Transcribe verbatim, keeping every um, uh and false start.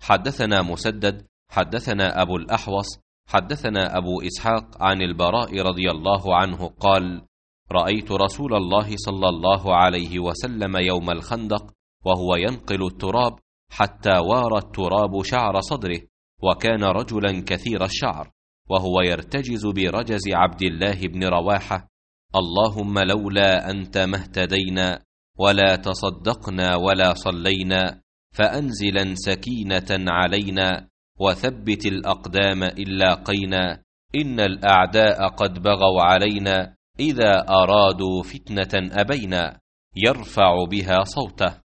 حدثنا مسدد حدثنا أبو الأحوص حدثنا أبو إسحاق عن البراء رضي الله عنه قال: رأيت رسول الله صلى الله عليه وسلم يوم الخندق وهو ينقل التراب حتى وار التراب شعر صدره، وكان رجلا كثير الشعر، وهو يرتجز برجز عبد الله بن رواحة: اللهم لولا أنت ما اهتدينا ولا تصدقنا ولا صلينا، فأنزلا سكينة علينا وثبت الأقدام إن لاقينا، إن الأعداء قد بغوا علينا، إذا أرادوا فتنة أبينا، يرفع بها صوته.